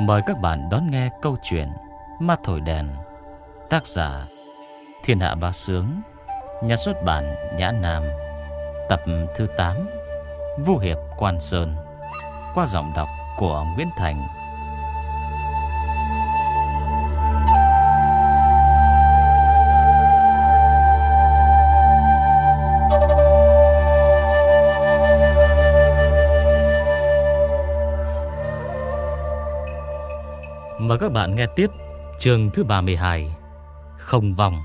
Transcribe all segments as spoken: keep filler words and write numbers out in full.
Mời các bạn đón nghe câu chuyện Ma Thổi Đèn. Tác giả Thiên Hạ Bá Sướng, nhà xuất bản Nhã Nam. Tập thứ tám, Vu Hiệp Quan Sơn, qua giọng đọc của Nguyễn Thành. Mời các bạn nghe tiếp chương thứ ba mươi hai, Không Vòng.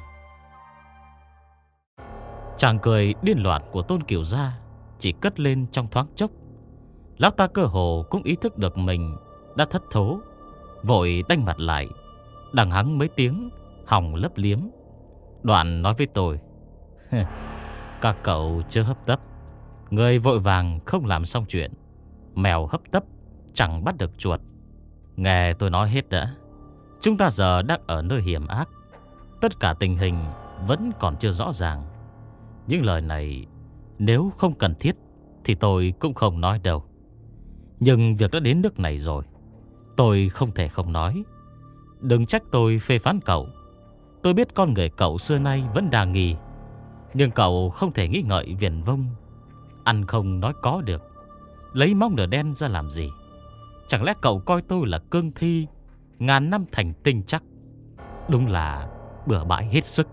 Chàng cười điên loạn của Tôn Kiều Gia chỉ cất lên trong thoáng chốc. Lão ta cơ hồ cũng ý thức được mình đã thất thố, vội đanh mặt lại, đằng hắng mấy tiếng hòng lấp liếm. Đoạn nói với tôi: các cậu chưa hấp tấp, người vội vàng không làm xong chuyện. Mèo hấp tấp chẳng bắt được chuột. Nghe tôi nói hết đã. Chúng ta giờ đang ở nơi hiểm ác, tất cả tình hình vẫn còn chưa rõ ràng. Những lời này nếu không cần thiết thì tôi cũng không nói đâu. Nhưng việc đã đến nước này rồi, tôi không thể không nói. Đừng trách tôi phê phán cậu. Tôi biết con người cậu xưa nay vẫn đa nghi, nhưng cậu không thể nghĩ ngợi viển vông, ăn không nói có được. Lấy móng nửa đen ra làm gì? Chẳng lẽ cậu coi tôi là cương thi ngàn năm thành tinh chắc? Đúng là bừa bãi hết sức.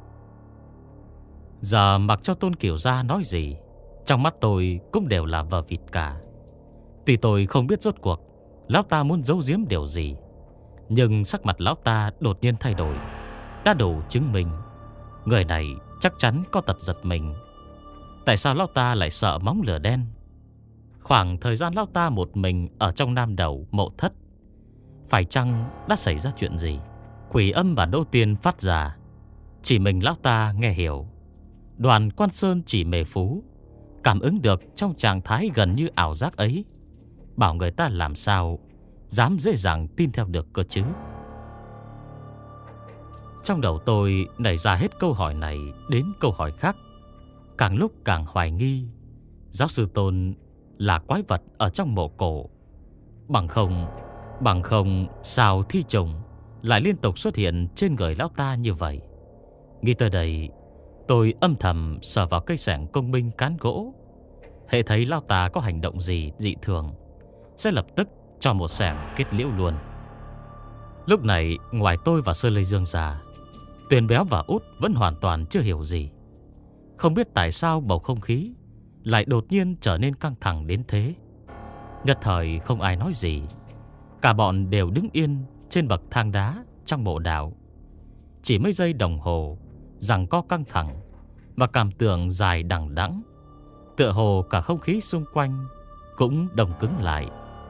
Giờ mặc cho Tôn Kiều Gia nói gì, trong mắt tôi cũng đều là vờ vịt cả. Tuy tôi không biết rốt cuộc lão ta muốn giấu giếm điều gì, nhưng sắc mặt lão ta đột nhiên thay đổi đã đủ chứng minh người này chắc chắn có tật giật mình. Tại sao lão ta lại sợ móng lửa đen? Khoảng thời gian lão ta một mình ở trong Nam Đầu Mộ Thất, phải chăng đã xảy ra chuyện gì? Quỷ âm và đô tiên phát ra, chỉ mình lão ta nghe hiểu. Đoàn Quan Sơn chỉ mề phú, cảm ứng được trong trạng thái gần như ảo giác ấy, bảo người ta làm sao dám dễ dàng tin theo được cơ chứ. Trong đầu tôi nảy ra hết câu hỏi này đến câu hỏi khác, càng lúc càng hoài nghi giáo sư Tôn là quái vật ở trong mộ cổ. Bằng không Bằng không sao thi trùng lại liên tục xuất hiện trên người lão ta như vậy? Nghĩ tới đây, tôi âm thầm sờ vào cây xẻng công binh cán gỗ. Hễ thấy lão ta có hành động gì dị thường, sẽ lập tức cho một xẻng kết liễu luôn. Lúc này ngoài tôi và Sơ Lê Dương ra, Tuyền Béo và Út vẫn hoàn toàn chưa hiểu gì. Không biết tại sao bầu không khí lại đột nhiên trở nên căng thẳng đến thế. Nhất thời không ai nói gì. Cả bọn đều đứng yên trên bậc thang đá trong mộ đạo. Chỉ mấy giây đồng hồ giằng co căng thẳng và cảm tưởng dài đằng đẵng, tựa hồ cả không khí xung quanh cũng đông cứng lại.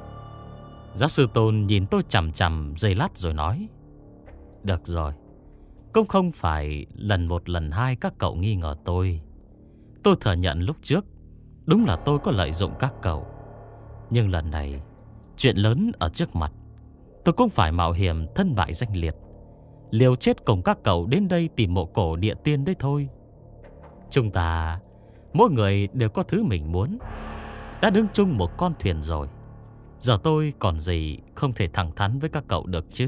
Giáo sư Tôn nhìn tôi chằm chằm giây lát rồi nói: được rồi, cũng không phải lần một lần hai các cậu nghi ngờ tôi. Tôi thừa nhận lúc trước đúng là tôi có lợi dụng các cậu, nhưng lần này chuyện lớn ở trước mặt, tôi cũng phải mạo hiểm thân bại danh liệt, liều chết cùng các cậu đến đây tìm mộ cổ địa tiên đấy thôi. Chúng ta mỗi người đều có thứ mình muốn, đã đứng chung một con thuyền rồi. Giờ tôi còn gì không thể thẳng thắn với các cậu được chứ?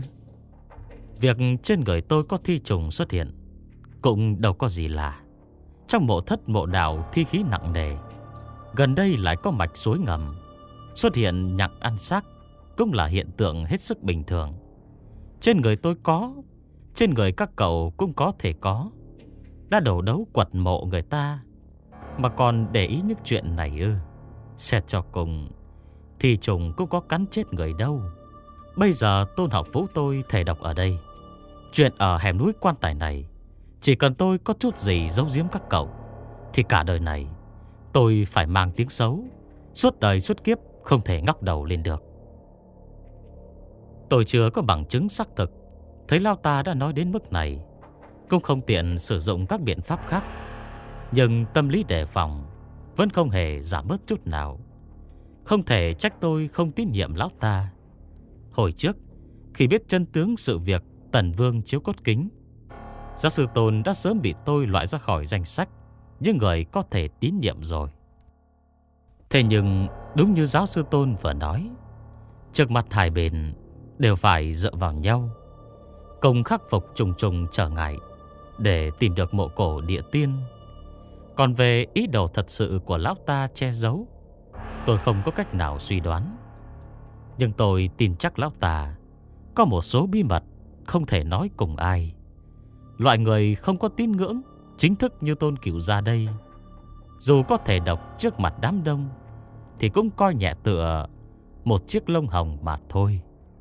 Việc trên người tôi có thi trùng xuất hiện cũng đâu có gì lạ. Trong mộ thất mộ đạo thi khí nặng nề, gần đây lại có mạch suối ngầm, xuất hiện nhặng ăn xác cũng là hiện tượng hết sức bình thường. Trên người tôi có, trên người các cậu cũng có thể có. Đã đổ đấu quật mộ người ta mà còn để ý những chuyện này ư? Xét cho cùng thì trùng cũng có cắn chết người đâu. Bây giờ Tôn Học Vũ tôi thề độc ở đây. Chuyện ở hẻm núi quan tài này, chỉ cần tôi có chút gì giấu giếm các cậu, thì cả đời này tôi phải mang tiếng xấu, suốt đời suốt kiếp không thể ngóc đầu lên được. Tôi chưa có bằng chứng xác thực, thấy lão ta đã nói đến mức này, cũng không tiện sử dụng các biện pháp khác. Nhưng tâm lý đề phòng vẫn không hề giảm bớt chút nào. Không thể trách tôi không tín nhiệm lão ta. Hồi trước, khi biết chân tướng sự việc Tần Vương chiếu cốt kính, giáo sư Tôn đã sớm bị tôi loại ra khỏi danh sách những người có thể tín nhiệm rồi. Thế nhưng đúng như giáo sư Tôn vừa nói, trước mặt hai bên đều phải dựa vào nhau, cùng khắc phục trùng trùng trở ngại để tìm được mộ cổ địa tiên. Còn về ý đồ thật sự của lão ta che giấu, tôi không có cách nào suy đoán. Nhưng tôi tin chắc lão ta có một số bí mật không thể nói cùng ai. Loại người không có tín ngưỡng chính thức như Tôn Cửu gia đây, dù có thể độc trước mặt đám đông, thì cũng coi nhẹ tựa một chiếc lông hồng mà thôi.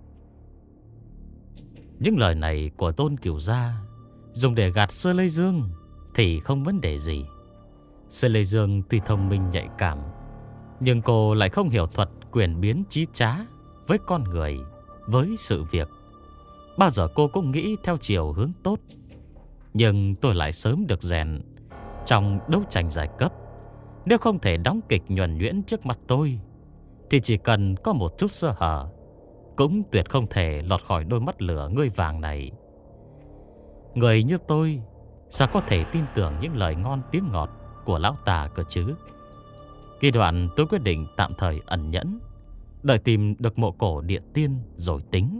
Những lời này của Tôn Cửu gia dùng để gạt Sơ Lê Dương thì không vấn đề gì. Sơ Lê Dương tuy thông minh nhạy cảm, nhưng cô lại không hiểu thuật quyền biến trí trá với con người, với sự việc. Bao giờ cô cũng nghĩ theo chiều hướng tốt. Nhưng tôi lại sớm được rèn trong đấu tranh giai cấp. Nếu không thể đóng kịch nhuần nhuyễn trước mặt tôi, thì chỉ cần có một chút sơ hở cũng tuyệt không thể lọt khỏi đôi mắt lửa ngươi vàng này. Người như tôi sao có thể tin tưởng những lời ngon tiếng ngọt của lão tà cơ chứ? Khi đoạn tôi quyết định tạm thời ẩn nhẫn, đợi tìm được mộ cổ địa tiên rồi tính.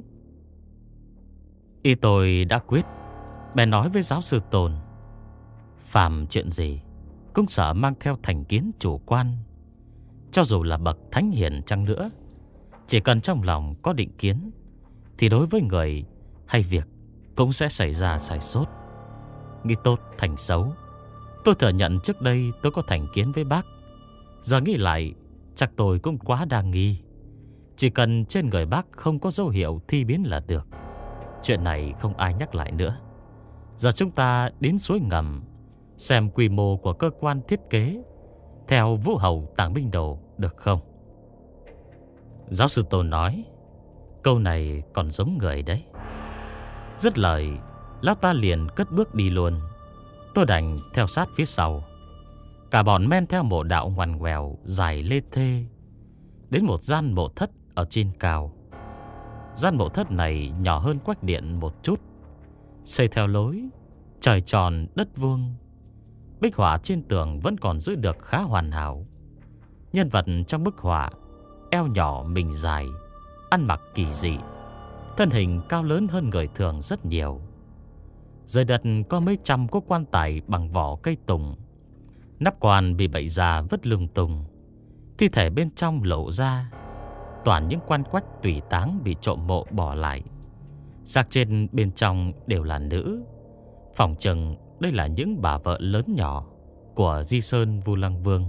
Y tôi đã quyết, bèn nói với giáo sư Tôn, phàm chuyện gì cũng sợ mang theo thành kiến chủ quan. Cho dù là bậc thánh hiền chăng nữa, chỉ cần trong lòng có định kiến, thì đối với người hay việc cũng sẽ xảy ra sai sót. Nghĩ tốt thành xấu. Tôi thừa nhận trước đây tôi có thành kiến với bác. Giờ nghĩ lại, chắc tôi cũng quá đa nghi. Chỉ cần trên người bác không có dấu hiệu thi biến là được. Chuyện này không ai nhắc lại nữa. Giờ chúng ta đến suối ngầm, xem quy mô của cơ quan thiết kế theo Vũ Hầu Tàng Binh Đồ được không? Giáo sư Tôn nói, câu này còn giống người đấy. Dứt lời, lão ta liền cất bước đi luôn. Tôi đành theo sát phía sau. Cả bọn men theo mộ đạo ngoằn ngoèo dài lê thê đến một gian mộ thất ở trên cao. Gian mộ thất này nhỏ hơn quách điện một chút, xây theo lối trời tròn đất vuông. Bích họa trên tường vẫn còn giữ được khá hoàn hảo. Nhân vật trong bức họa eo nhỏ mình dài, ăn mặc kỳ dị, thân hình cao lớn hơn người thường rất nhiều. Dưới đất có mấy trăm cố quan tài bằng vỏ cây tùng. Nắp quan bị bậy già vứt lung tung. Thi thể bên trong lộ ra toàn những quan quách tùy táng bị trộm mộ bỏ lại. Xác trên bên trong đều là nữ. Phỏng chừng đây là những bà vợ lớn nhỏ của Di Sơn Vu Lăng Vương.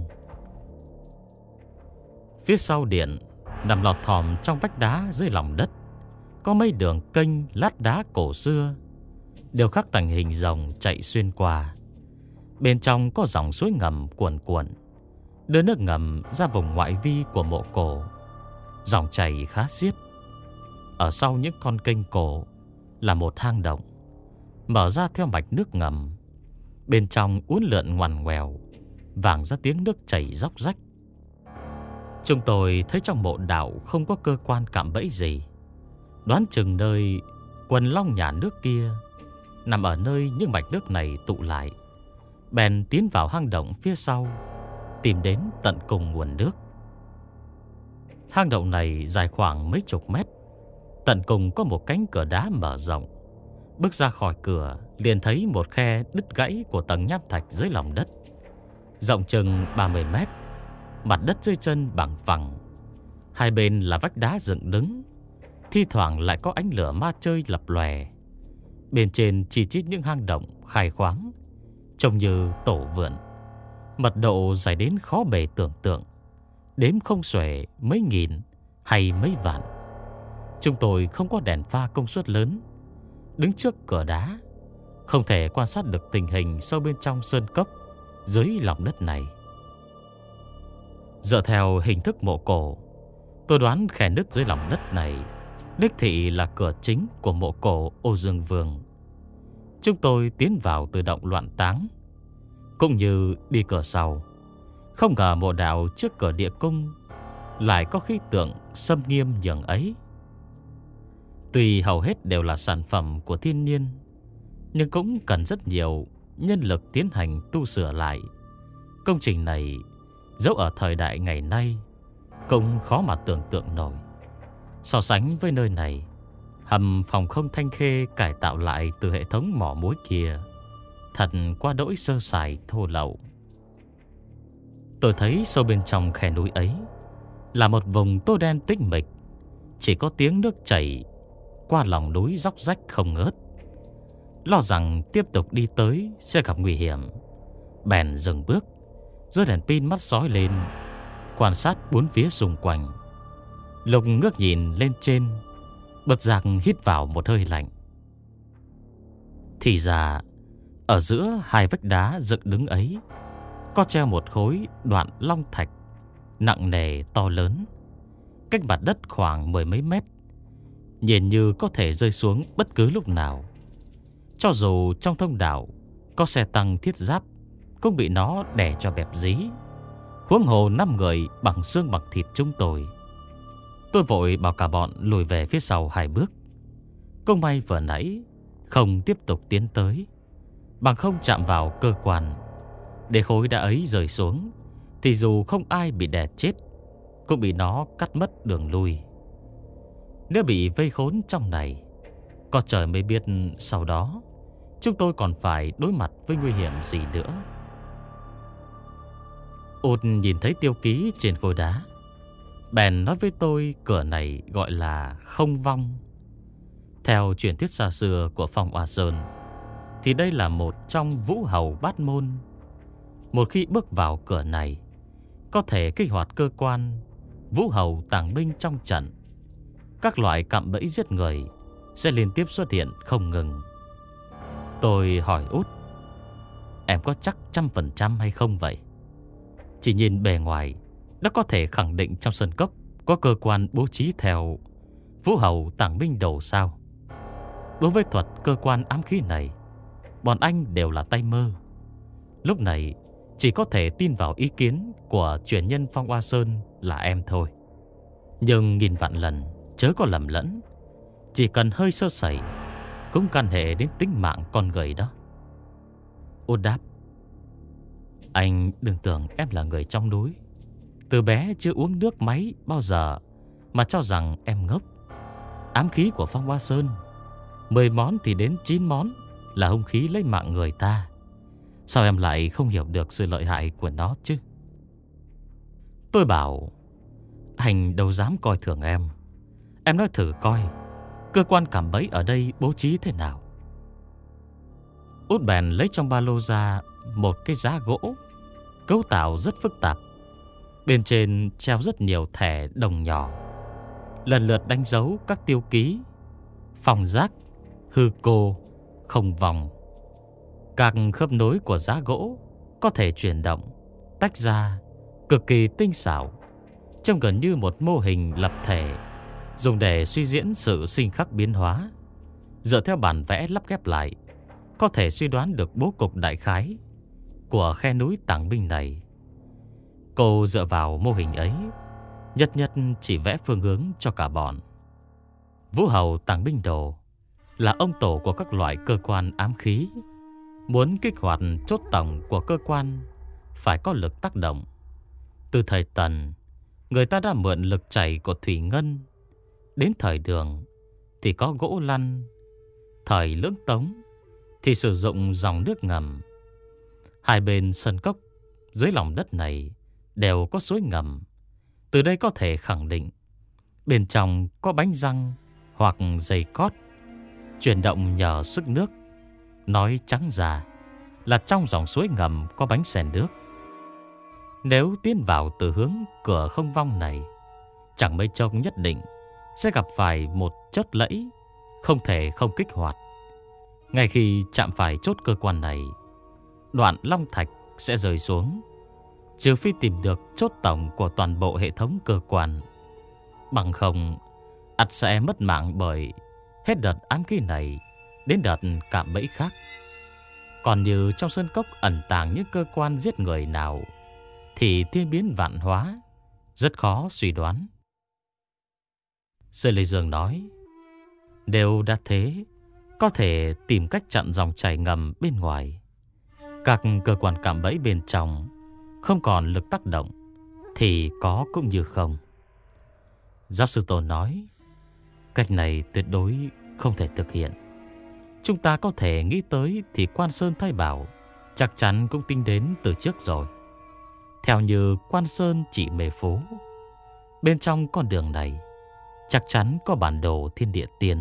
Phía sau điện, nằm lọt thỏm trong vách đá dưới lòng đất, có mấy đường kênh lát đá cổ xưa, đều khắc thành hình rồng chạy xuyên qua. Bên trong có dòng suối ngầm cuồn cuộn, đưa nước ngầm ra vùng ngoại vi của mộ cổ. Dòng chảy khá xiết. Ở sau những con kênh cổ là một hang động, mở ra theo mạch nước ngầm. Bên trong uốn lượn ngoằn ngoèo, vang ra tiếng nước chảy róc rách. Chúng tôi thấy trong mộ đạo không có cơ quan cạm bẫy gì. Đoán chừng nơi quần long nhà nước kia nằm ở nơi những mạch nước này tụ lại. Bèn tiến vào hang động phía sau, tìm đến tận cùng nguồn nước. Hang động này dài khoảng mấy chục mét. Tận cùng có một cánh cửa đá mở rộng. Bước ra khỏi cửa liền thấy một khe đứt gãy của tầng nham thạch dưới lòng đất, rộng chừng ba mươi mét. Mặt đất dưới chân bằng phẳng. Hai bên là vách đá dựng đứng, thi thoảng lại có ánh lửa ma chơi lập lòe. Bên trên chỉ chít những hang động khai khoáng, trông như tổ vườn. Mật độ dài đến khó bề tưởng tượng, đếm không xuể mấy nghìn hay mấy vạn. Chúng tôi không có đèn pha công suất lớn, đứng trước cửa đá, không thể quan sát được tình hình sâu bên trong sơn cốc dưới lòng đất này. Dựa theo hình thức mộ cổ, tôi đoán khe nứt dưới lòng đất này đích thị là cửa chính của mộ cổ Ô Dương Vương. Chúng tôi tiến vào từ động loạn táng, cũng như đi cửa sau. Không ngờ mộ đạo trước cửa địa cung lại có khí tượng xâm nghiêm nhường ấy. Tuy hầu hết đều là sản phẩm của thiên nhiên, nhưng cũng cần rất nhiều nhân lực tiến hành tu sửa lại. Công trình này dẫu ở thời đại ngày nay cũng khó mà tưởng tượng nổi. So sánh với nơi này, Hầm phòng không Thanh Khê cải tạo lại từ hệ thống mỏ muối kia thật qua đỗi sơ sài thô lậu. Tôi thấy sâu bên trong khe núi ấy là một vùng tối đen tĩnh mịch, chỉ có tiếng nước chảy qua lòng núi róc rách không ngớt. Lo rằng tiếp tục đi tới sẽ gặp nguy hiểm, bèn dừng bước, giơ đèn pin mắt sói lên, quan sát bốn phía xung quanh. Lục ngước nhìn lên trên, bật giác hít vào một hơi lạnh. Thì ra ở giữa hai vách đá dựng đứng ấy có treo một khối đoạn long thạch nặng nề to lớn, cách mặt đất khoảng mười mấy mét, nhìn như có thể rơi xuống bất cứ lúc nào. Cho dù trong thông đạo có xe tăng thiết giáp cũng bị nó đè cho bẹp dí, huống hồ năm người bằng xương bằng thịt chúng tôi. Tôi vội bảo cả bọn lùi về phía sau hai bước. Cũng may vừa nãy không tiếp tục tiến tới, bằng không chạm vào cơ quan, để khối đá ấy rơi xuống thì dù không ai bị đè chết cũng bị nó cắt mất đường lui. Nếu bị vây khốn trong này, có trời mới biết sau đó chúng tôi còn phải đối mặt với nguy hiểm gì nữa. Út nhìn thấy tiêu ký trên khối đá, bèn nói với tôi cửa này gọi là Không Vong. Theo truyền thuyết xa xưa của Phong Hoa Sơn thì đây là một trong vũ hầu bát môn. Một khi bước vào cửa này, có thể kích hoạt cơ quan vũ hầu tàng binh trong trận. Các loại cạm bẫy giết người sẽ liên tiếp xuất hiện không ngừng. Tôi hỏi Út, em có chắc trăm phần trăm hay không vậy? Chỉ nhìn bề ngoài đã có thể khẳng định trong sân cốc có cơ quan bố trí theo vũ hầu tàng binh đầu sao? Đối với thuật cơ quan ám khí này, bọn anh đều là tay mơ. Lúc này chỉ có thể tin vào ý kiến của truyền nhân Phong Hoa Sơn là em thôi. Nhưng nghìn vạn lần chớ có lầm lẫn, chỉ cần hơi sơ sẩy cũng can hệ đến tính mạng con người đó. Út đáp, anh đừng tưởng em là người trong núi, từ bé chưa uống nước máy bao giờ mà cho rằng em ngốc. Ám khí của Phong Hoa Sơn, mười món thì đến chín món là hung khí lấy mạng người ta. Sao em lại không hiểu được sự lợi hại của nó chứ? Tôi bảo, anh đâu dám coi thường em. Em nói thử coi cơ quan cảm bẫy ở đây bố trí thế nào. Út bèn lấy trong ba lô ra một cái giá gỗ, cấu tạo rất phức tạp. Bên trên treo rất nhiều thẻ đồng nhỏ, lần lượt đánh dấu các tiêu ký: Phong Giác, Hư Cô, Không Vòng. Các khớp nối của giá gỗ có thể chuyển động, tách ra, cực kỳ tinh xảo, trông gần như một mô hình lập thể, dùng để suy diễn sự sinh khắc biến hóa. Dựa theo bản vẽ lắp ghép lại, có thể suy đoán được bố cục đại khái của khe núi tàng binh này. Cô dựa vào mô hình ấy, nhất nhất chỉ vẽ phương hướng cho cả bọn. Vũ hầu tàng binh đồ là ông tổ của các loại cơ quan ám khí. Muốn kích hoạt chốt tổng của cơ quan phải có lực tác động. Từ thời Tần, người ta đã mượn lực chảy của thủy ngân. Đến thời Đường thì có gỗ lăn. Thời Lưỡng Tống thì sử dụng dòng nước ngầm. Hai bên sân cốc dưới lòng đất này đều có suối ngầm. Từ đây có thể khẳng định bên trong có bánh răng hoặc dây cót, chuyển động nhờ sức nước. Nói trắng ra là trong dòng suối ngầm có bánh xèn nước. Nếu tiến vào từ hướng cửa Không Vong này, chẳng mấy chốc nhất định sẽ gặp phải một chốt lẫy không thể không kích hoạt. Ngay khi chạm phải chốt cơ quan này, đoạn long thạch sẽ rơi xuống, trừ phi tìm được chốt tổng của toàn bộ hệ thống cơ quan. Bằng không, ắt sẽ mất mạng bởi hết đợt ám khí này đến đợt cạm bẫy khác. Còn như trong sơn cốc ẩn tàng những cơ quan giết người nào thì thiên biến vạn hóa, rất khó suy đoán. Sơ Lê Dương nói, nếu đã thế, có thể tìm cách chặn dòng chảy ngầm bên ngoài. Các cơ quan cạm bẫy bên trong không còn lực tác động thì có cũng như không. Giáo sư Tôn nói, cách này tuyệt đối không thể thực hiện. Chúng ta có thể nghĩ tới thì Quan Sơn Thái Bảo chắc chắn cũng tính đến từ trước rồi. Theo như Quan Sơn chỉ mê phố, bên trong con đường này chắc chắn có bản đồ thiên địa tiên.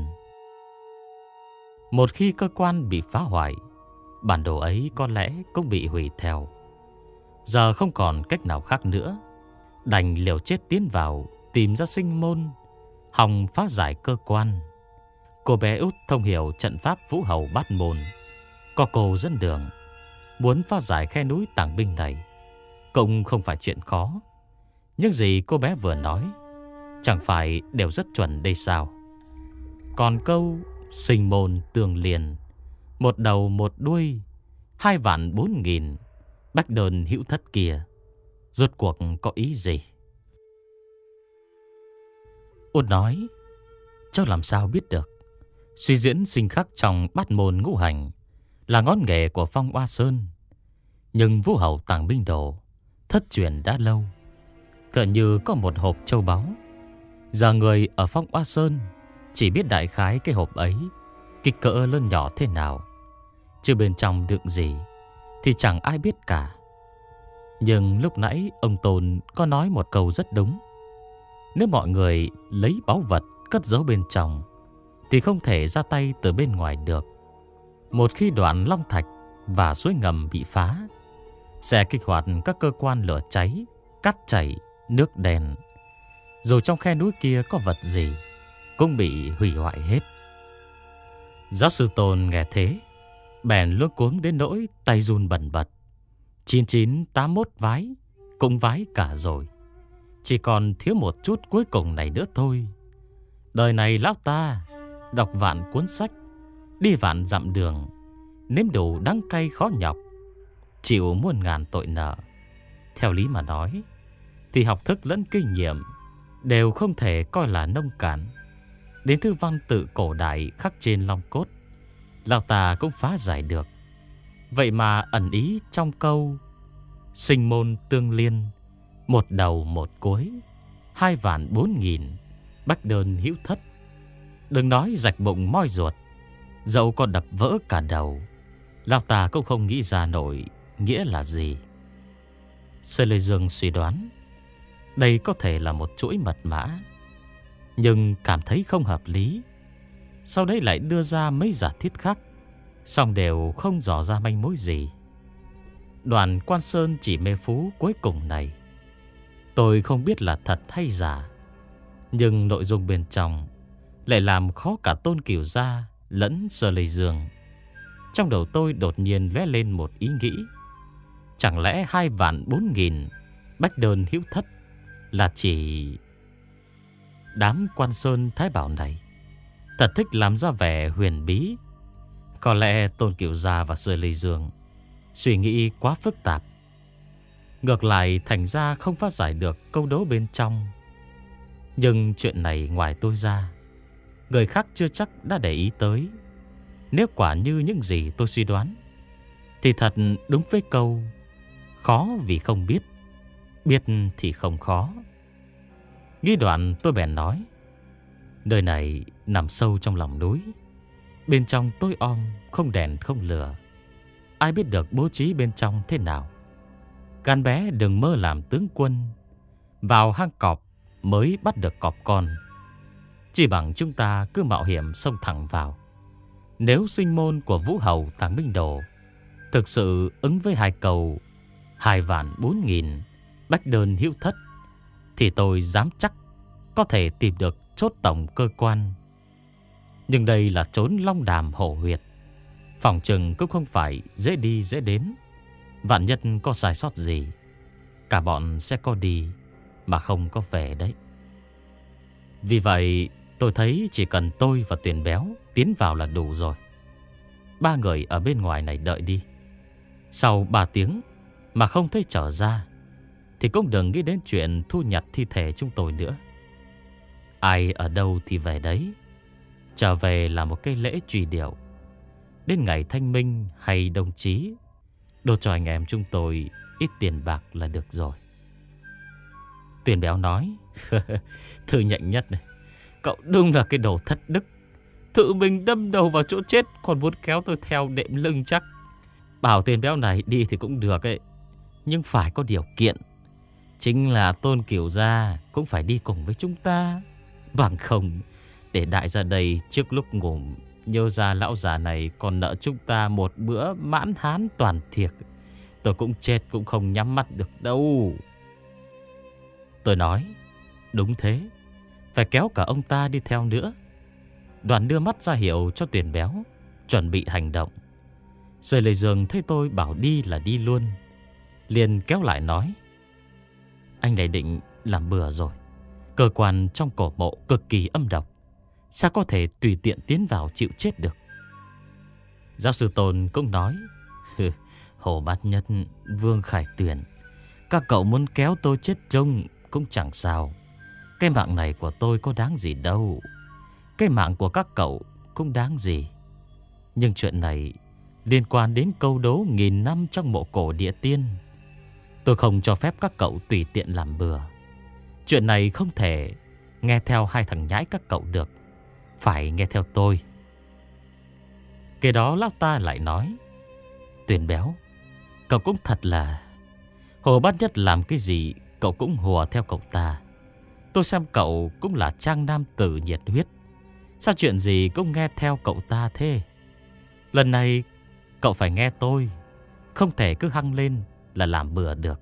Một khi cơ quan bị phá hoại, bản đồ ấy có lẽ cũng bị hủy theo. Giờ không còn cách nào khác nữa, đành liều chết tiến vào tìm ra sinh môn, hòng phá giải cơ quan. Cô bé út thông hiểu trận pháp Vũ Hầu Bát Môn, có cô dẫn đường. Muốn phá giải khe núi tàng binh này cũng không phải chuyện khó. Nhưng gì cô bé vừa nói chẳng phải đều rất chuẩn đây sao? Còn câu sinh môn tương liền, một đầu một đuôi, hai vạn bốn nghìn, bách đơn hữu thất kia, rốt cuộc có ý gì? Út nói, cháu làm sao biết được? Suy diễn sinh khắc trong bát môn ngũ hành là ngón nghề của Phong Oa Sơn. Nhưng Vũ Hầu Tàng Binh Đồ thất truyền đã lâu, tựa như có một hộp châu báu. Giờ người ở Phong Oa Sơn chỉ biết đại khái cái hộp ấy kích cỡ lớn nhỏ thế nào, chứ bên trong đựng gì thì chẳng ai biết cả. Nhưng lúc nãy ông Tôn có nói một câu rất đúng. Nếu mọi người lấy báu vật cất giấu bên trong thì không thể ra tay từ bên ngoài được. Một khi đoạn long thạch và suối ngầm bị phá, sẽ kích hoạt các cơ quan lửa cháy, cát chảy, nước đèn. Dù trong khe núi kia có vật gì cũng bị hủy hoại hết. Giáo sư Tôn nghe thế bèn luống cuống đến nỗi tay run bần bật. Chín chín tám mốt vái cũng vái cả rồi, chỉ còn thiếu một chút cuối cùng này nữa thôi. Đời này lão ta đọc vạn cuốn sách, đi vạn dặm đường, nếm đủ đắng cay khó nhọc, chịu muôn ngàn tội nợ. Theo lý mà nói thì học thức lẫn kinh nghiệm đều không thể coi là nông cạn. Đến thư văn tự cổ đại khắc trên long cốt, lão ta cũng phá giải được. Vậy mà ẩn ý trong câu sinh môn tương liên, một đầu một cuối, hai vạn bốn nghìn, bách đơn hữu thất. Đừng nói rạch bụng moi ruột, dẫu có đập vỡ cả đầu, lão ta cũng không nghĩ ra nổi nghĩa là gì. Sơ Lê Dương suy đoán đây có thể là một chuỗi mật mã, nhưng cảm thấy không hợp lý. Sau đấy lại đưa ra mấy giả thiết khác, song đều không dò ra manh mối gì. Đoàn Quan Sơn chỉ mê phú cuối cùng này, tôi không biết là thật hay giả, nhưng nội dung bên trong lại làm khó cả Tôn Cửu Gia lẫn Sơ Lê Dương. Trong đầu tôi đột nhiên lóe lên một ý nghĩ. Chẳng lẽ hai vạn bốn nghìn bách đơn hữu thất là chỉ đám Quan Sơn Thái Bảo này thật thích làm ra vẻ huyền bí? Có lẽ Tôn Cửu Gia và Sơ Lê Dương suy nghĩ quá phức tạp, ngược lại thành ra không phá giải được câu đố bên trong. Nhưng chuyện này ngoài tôi ra, người khác chưa chắc đã để ý tới. Nếu quả như những gì tôi suy đoán, thì thật đúng với câu khó vì không biết, biết thì không khó. Nghĩ đoạn tôi bèn nói, nơi này nằm sâu trong lòng núi, bên trong tối om, không đèn không lửa, ai biết được bố trí bên trong thế nào. Gan bé đừng mơ làm tướng quân, vào hang cọp mới bắt được cọp con. Chỉ bằng chúng ta cứ mạo hiểm xông thẳng vào. Nếu sinh môn của Vũ Hầu Tàng Binh Đồ thực sự ứng với hai câu hai vạn bốn nghìn, bách đơn hữu thất, thì tôi dám chắc có thể tìm được chốt tổng cơ quan. Nhưng đây là trốn long đàm hổ huyệt, phòng chừng cũng không phải dễ đi dễ đến. Vạn nhất có sai sót gì, cả bọn sẽ có đi mà không có về đấy. Vì vậy tôi thấy chỉ cần tôi và Tuyền Béo tiến vào là đủ rồi. Ba người ở bên ngoài này đợi đi. Sau ba tiếng mà không thấy trở ra, thì cũng đừng nghĩ đến chuyện thu nhặt thi thể chúng tôi nữa. Ai ở đâu thì về đấy. Trở về là một cái lễ truy điệu. Đến ngày thanh minh hay đồng chí, đột cho anh em chúng tôi ít tiền bạc là được rồi. Tuyền Béo nói, Thư Nhệnh Nhất này, cậu đúng là cái đồ thất đức, tự mình đâm đầu vào chỗ chết, còn muốn kéo tôi theo đệm lưng chắc. Bảo tên béo này đi thì cũng được ấy, nhưng phải có điều kiện. Chính là Tôn Cửu Gia cũng phải đi cùng với chúng ta. Bằng không, để đại gia đây trước lúc ngủ nhớ ra lão già này còn nợ chúng ta một bữa mãn hán toàn thiệt, tôi cũng chết cũng không nhắm mắt được đâu. Tôi nói, đúng thế, phải kéo cả ông ta đi theo nữa. Đoàn đưa mắt ra hiệu cho Tuyền béo chuẩn bị hành động. Rồi Lê Dương thấy tôi bảo đi là đi luôn, liền kéo lại nói, anh này định làm bừa rồi. Cơ quan trong cổ mộ cực kỳ âm độc, sao có thể tùy tiện tiến vào chịu chết được. Giáo sư Tôn cũng nói, Hồ Bát Nhất, Vương Khải Tuyền, các cậu muốn kéo tôi chết trông cũng chẳng sao. Cái mạng này của tôi có đáng gì đâu, cái mạng của các cậu cũng đáng gì. Nhưng chuyện này liên quan đến câu đố nghìn năm trong mộ cổ địa tiên. Tôi không cho phép các cậu tùy tiện làm bừa. Chuyện này không thể nghe theo hai thằng nhãi các cậu được, phải nghe theo tôi. Kế đó lão ta lại nói, Tuyền béo, cậu cũng thật là Hồ Bát Nhất làm cái gì cậu cũng hùa theo cậu ta. Tôi xem cậu cũng là trang nam tử nhiệt huyết, sao chuyện gì cũng nghe theo cậu ta thế? Lần này cậu phải nghe tôi, không thể cứ hăng lên là làm bừa được.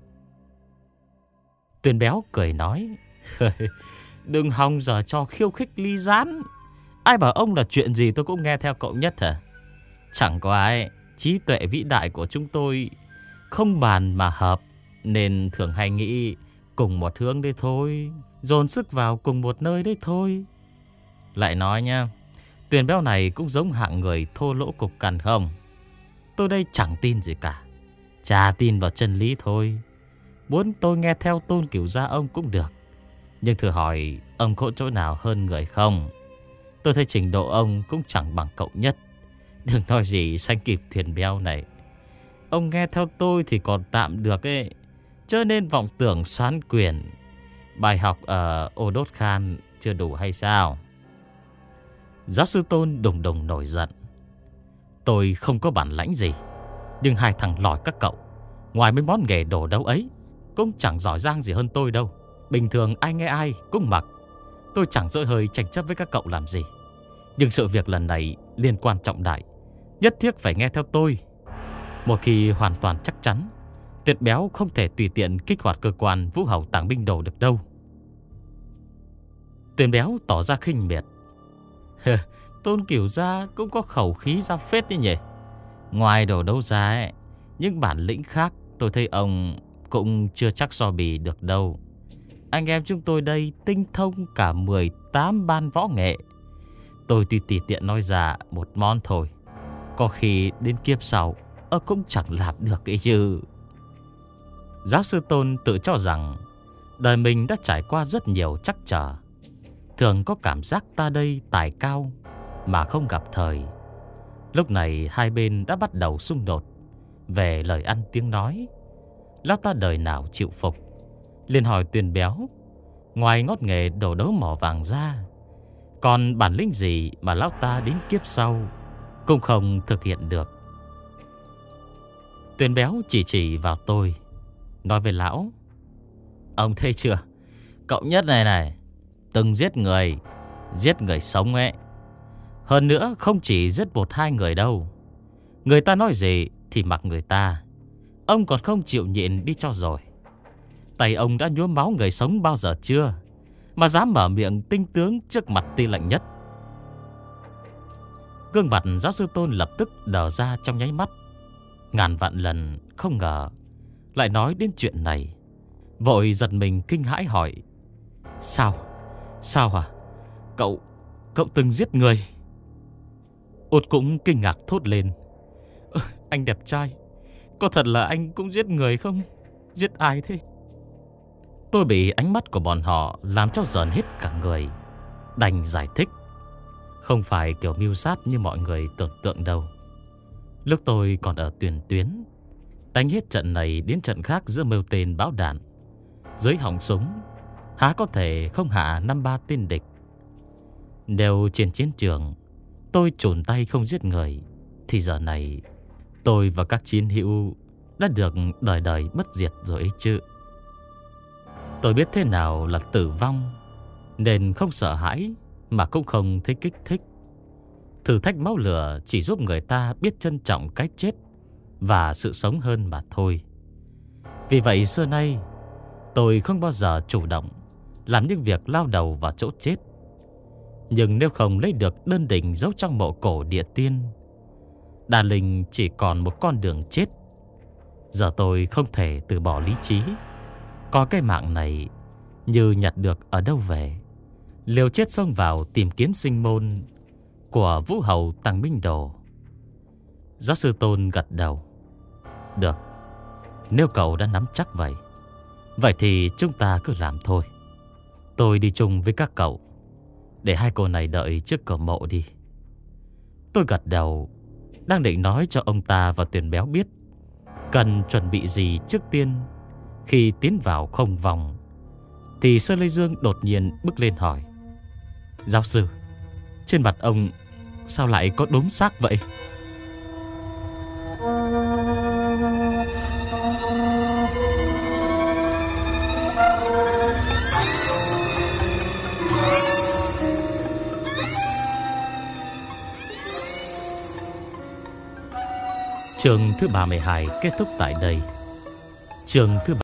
Tuyền béo cười nói, đừng hòng giờ cho khiêu khích ly gián. Ai bảo ông là chuyện gì tôi cũng nghe theo cậu Nhất hả? Chẳng có ai, trí tuệ vĩ đại của chúng tôi không bàn mà hợp, nên thường hay nghĩ cùng một hướng đấy thôi, dồn sức vào cùng một nơi đấy thôi. Lại nói nha, Tuyền béo này cũng giống hạng người thô lỗ cục cằn không? Tôi đây chẳng tin gì cả, chả tin vào chân lý thôi. Muốn tôi nghe theo Tôn Cửu Gia ông cũng được, nhưng thử hỏi ông có chỗ nào hơn người không? Tôi thấy trình độ ông cũng chẳng bằng cậu Nhất, đừng nói gì sánh kịp Tuyền béo này. Ông nghe theo tôi thì còn tạm được ấy, chớ nên vọng tưởng xoán quyền. Bài học ở Ô Đốt Khan chưa đủ hay sao? Giáo sư Tôn đùng đùng nổi giận. Tôi không có bản lãnh gì, nhưng hai thằng lòi các cậu, ngoài mấy món nghề đổ đấu ấy, cũng chẳng giỏi giang gì hơn tôi đâu. Bình thường ai nghe ai cũng mặc. Tôi chẳng dỗi hơi tranh chấp với các cậu làm gì. Nhưng sự việc lần này liên quan trọng đại, nhất thiết phải nghe theo tôi. Một khi hoàn toàn chắc chắn, Tuyệt béo không thể tùy tiện kích hoạt cơ quan Vũ Hầu Tàng Binh Đồ được đâu. Tuyệt béo tỏ ra khinh miệt. Tôn Cửu Gia cũng có khẩu khí ra phết đấy nhỉ. Ngoài đồ đấu ra ấy, những bản lĩnh khác tôi thấy ông cũng chưa chắc so bì được đâu. Anh em chúng tôi đây tinh thông cả mười tám ban võ nghệ. Tôi tùy tùy tiện nói ra một món thôi, có khi đến kiếp sau ông cũng chẳng làm được cái chứ. Giáo sư Tôn tự cho rằng đời mình đã trải qua rất nhiều trắc trở, thường có cảm giác ta đây tài cao mà không gặp thời. Lúc này hai bên đã bắt đầu xung đột về lời ăn tiếng nói. Lão ta đời nào chịu phục, liền hỏi Tuyền béo, ngoài ngót nghề đổ đấu mỏ vàng ra, còn bản lĩnh gì mà lão ta đến kiếp sau cũng không thực hiện được. Tuyền béo chỉ chỉ vào tôi, nói với lão, ông thấy chưa, cậu Nhất này này từng giết người, giết người sống ấy. Hơn nữa không chỉ giết một hai người đâu. Người ta nói gì thì mặc người ta, ông còn không chịu nhịn đi cho rồi. Tay ông đã nhuốm máu người sống bao giờ chưa, mà dám mở miệng tinh tướng trước mặt Tư lệnh Nhất. Gương mặt giáo sư Tôn lập tức đờ ra trong nháy mắt. Ngàn vạn lần không ngờ lại nói đến chuyện này, vội giật mình kinh hãi hỏi, Sao? Sao hả? Cậu, cậu từng giết người? Út cũng kinh ngạc thốt lên, anh đẹp trai, có thật là anh cũng giết người không? Giết ai thế? Tôi bị ánh mắt của bọn họ làm cho giỡn hết cả người, đành giải thích, không phải kiểu mưu sát như mọi người tưởng tượng đâu. Lúc tôi còn ở tiền tuyến, đánh hết trận này đến trận khác giữa mưu tên bão đạn, dưới họng súng há có thể không hạ năm ba tên địch. Đều trên chiến trường, tôi chùn tay không giết người, thì giờ này tôi và các chiến hữu đã được đời đời bất diệt rồi ấy chứ. Tôi biết thế nào là tử vong, nên không sợ hãi mà cũng không thấy kích thích. Thử thách máu lửa chỉ giúp người ta biết trân trọng cái chết và sự sống hơn mà thôi. Vì vậy xưa nay tôi không bao giờ chủ động làm những việc lao đầu vào chỗ chết. Nhưng nếu không lấy được đơn đỉnh giấu trong mộ cổ địa tiên, Đà Linh chỉ còn một con đường chết. Giờ tôi không thể từ bỏ lý trí, coi cái mạng này như nhặt được ở đâu về, liều chết xông vào tìm kiếm sinh môn của Vũ Hầu Tăng Minh Đồ. Giáo sư Tôn gật đầu. Được, nếu cậu đã nắm chắc vậy, vậy thì chúng ta cứ làm thôi. Tôi đi chung với các cậu, để hai cô này đợi trước cửa mộ đi. Tôi gật đầu, đang định nói cho ông ta và Tuyền Béo biết cần chuẩn bị gì trước tiên khi tiến vào không vòng, thì Sơ Lê Dương đột nhiên bước lên hỏi: Giáo sư, trên mặt ông sao lại có đốm xác vậy? Chương thứ ba mươi hai kết thúc tại đây. Chương thứ